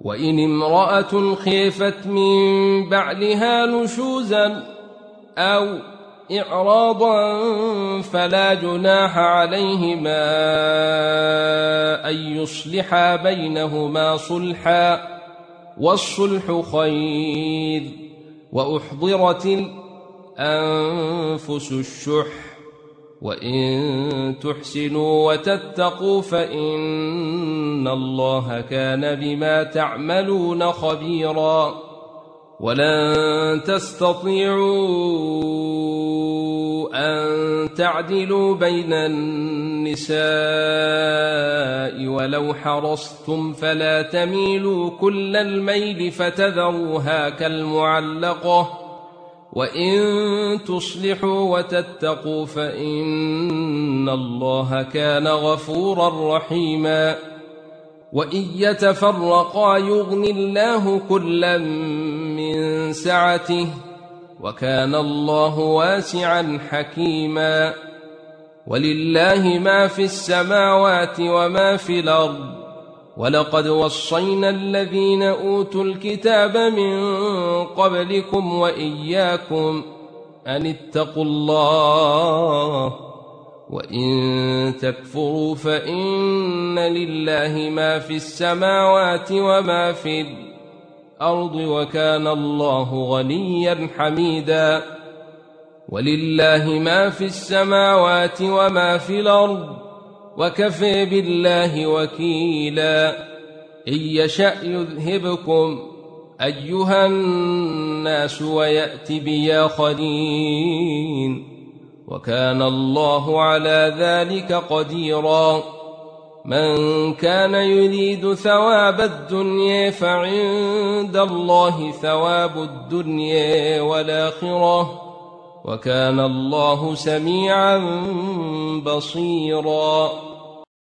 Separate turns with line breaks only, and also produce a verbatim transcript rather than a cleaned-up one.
وإن امرأة خيفت من بعلها نشوزا أو إعراضا فلا جناح عليهما أن يصلحا بينهما صلحا، والصلح خير. وأحضرت الأنفس الشح، وإن تحسنوا وتتقوا فإن الله كان بما تعملون خبيرا. ولن تستطيعوا أن تعدلوا بين النساء ولو حرصتم، فلا تميلوا كل الميل فتذروها كالمعلقة، وإن تصلحوا وتتقوا فإن الله كان غفورا رحيما. وإن يتفرقا يغني الله كلا من سعته، وكان الله واسعا حكيما. ولله ما في السماوات وما في الأرض، ولقد وصينا الذين أوتوا الكتاب من قبلكم وإياكم أن اتقوا الله، وإن تكفروا فإن لله ما في السماوات وما في الأرض، وكان الله غنيا حميدا. ولله ما في السماوات وما في الأرض، وكفى بالله وكيلا. إن يشأ يذهبكم أيها الناس ويأت بآخرين، وكان الله على ذلك قديرا. من كان يريد ثواب الدنيا فعند الله ثواب الدنيا والآخرة، وكان الله سميعا بصيرا.